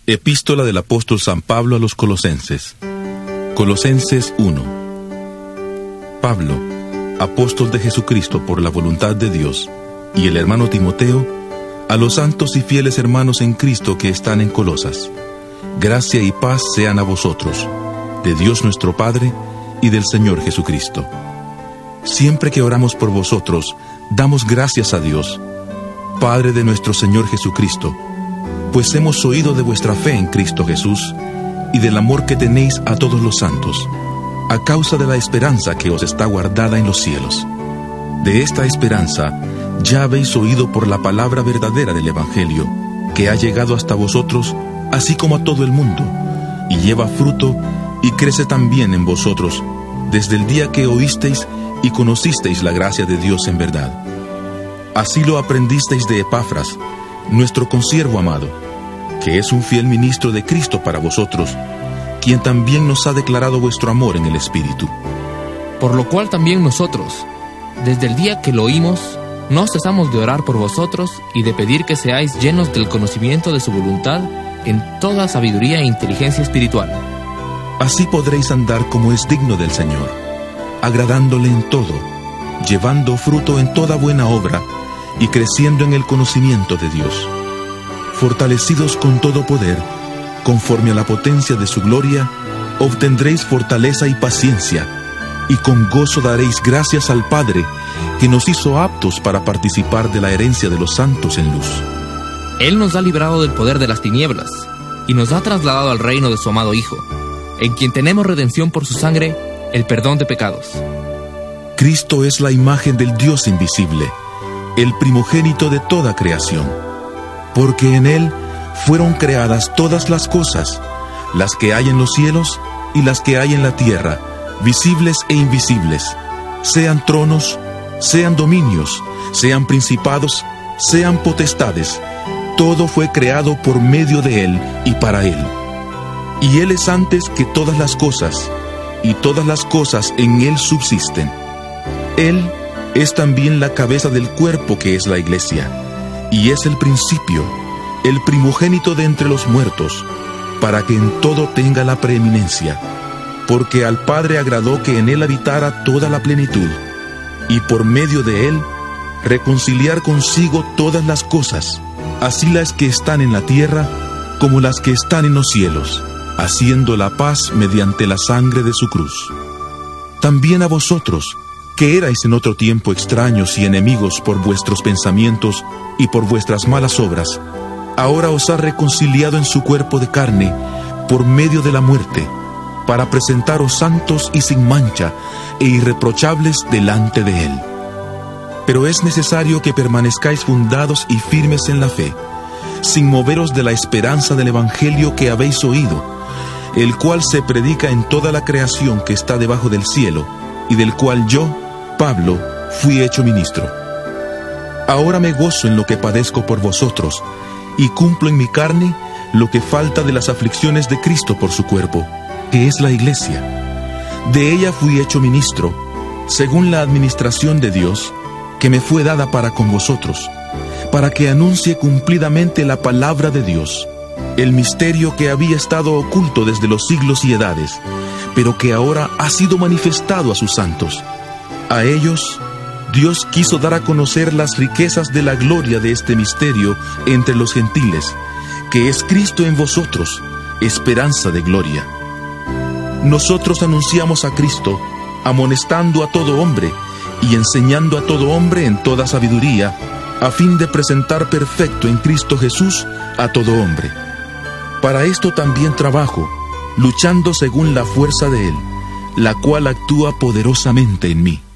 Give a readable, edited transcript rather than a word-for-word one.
Epístola del apóstol San Pablo a los Colosenses. Colosenses 1. Pablo, apóstol de Jesucristo por la voluntad de Dios, y el hermano Timoteo, a los santos y fieles hermanos en Cristo que están en Colosas. Gracia y paz sean a vosotros, de Dios nuestro Padre y del Señor Jesucristo. Siempre que oramos por vosotros, damos gracias a Dios, Padre de nuestro Señor Jesucristo, pues hemos oído de vuestra fe en Cristo Jesús y del amor que tenéis a todos los santos, a causa de la esperanza que os está guardada en los cielos. De esta esperanza ya habéis oído por la palabra verdadera del Evangelio, que ha llegado hasta vosotros, así como a todo el mundo, y lleva fruto y crece también en vosotros, desde el día que oísteis y conocisteis la gracia de Dios en verdad. Así lo aprendisteis de Epafras, nuestro consiervo amado, que es un fiel ministro de Cristo para vosotros, quien también nos ha declarado vuestro amor en el Espíritu. Por lo cual también nosotros, desde el día que lo oímos, no cesamos de orar por vosotros y de pedir que seáis llenos del conocimiento de su voluntad en toda sabiduría e inteligencia espiritual. Así podréis andar como es digno del Señor, agradándole en todo, llevando fruto en toda buena obra y creciendo en el conocimiento de Dios, fortalecidos con todo poder, conforme a la potencia de su gloria, obtendréis fortaleza y paciencia, y con gozo daréis gracias al Padre, que nos hizo aptos para participar de la herencia de los santos en luz. Él nos ha librado del poder de las tinieblas, y nos ha trasladado al reino de su amado Hijo, en quien tenemos redención por su sangre, el perdón de pecados. Cristo es la imagen del Dios invisible, el primogénito de toda creación, porque en Él fueron creadas todas las cosas, las que hay en los cielos y las que hay en la tierra, visibles e invisibles, sean tronos, sean dominios, sean principados, sean potestades. Todo fue creado por medio de Él y para Él. Y Él es antes que todas las cosas, y todas las cosas en Él subsisten. Él es también la cabeza del cuerpo que es la Iglesia, y es el principio, el primogénito de entre los muertos, para que en todo tenga la preeminencia, porque al Padre agradó que en Él habitara toda la plenitud, y por medio de Él reconciliar consigo todas las cosas, así las que están en la tierra como las que están en los cielos, haciendo la paz mediante la sangre de su cruz. También a vosotros, que erais en otro tiempo extraños y enemigos por vuestros pensamientos y por vuestras malas obras, ahora os ha reconciliado en su cuerpo de carne por medio de la muerte, para presentaros santos y sin mancha e irreprochables delante de Él. Pero es necesario que permanezcáis fundados y firmes en la fe, sin moveros de la esperanza del Evangelio que habéis oído, el cual se predica en toda la creación que está debajo del cielo, y del cual yo, Pablo, fui hecho ministro. Ahora me gozo en lo que padezco por vosotros, y cumplo en mi carne lo que falta de las aflicciones de Cristo por su cuerpo, que es la Iglesia. De ella fui hecho ministro, según la administración de Dios, que me fue dada para con vosotros, para que anuncie cumplidamente la palabra de Dios, el misterio que había estado oculto desde los siglos y edades, pero que ahora ha sido manifestado a sus santos. A ellos, Dios quiso dar a conocer las riquezas de la gloria de este misterio entre los gentiles, que es Cristo en vosotros, esperanza de gloria. Nosotros anunciamos a Cristo, amonestando a todo hombre y enseñando a todo hombre en toda sabiduría, a fin de presentar perfecto en Cristo Jesús a todo hombre. Para esto también trabajo, luchando según la fuerza de Él, la cual actúa poderosamente en mí.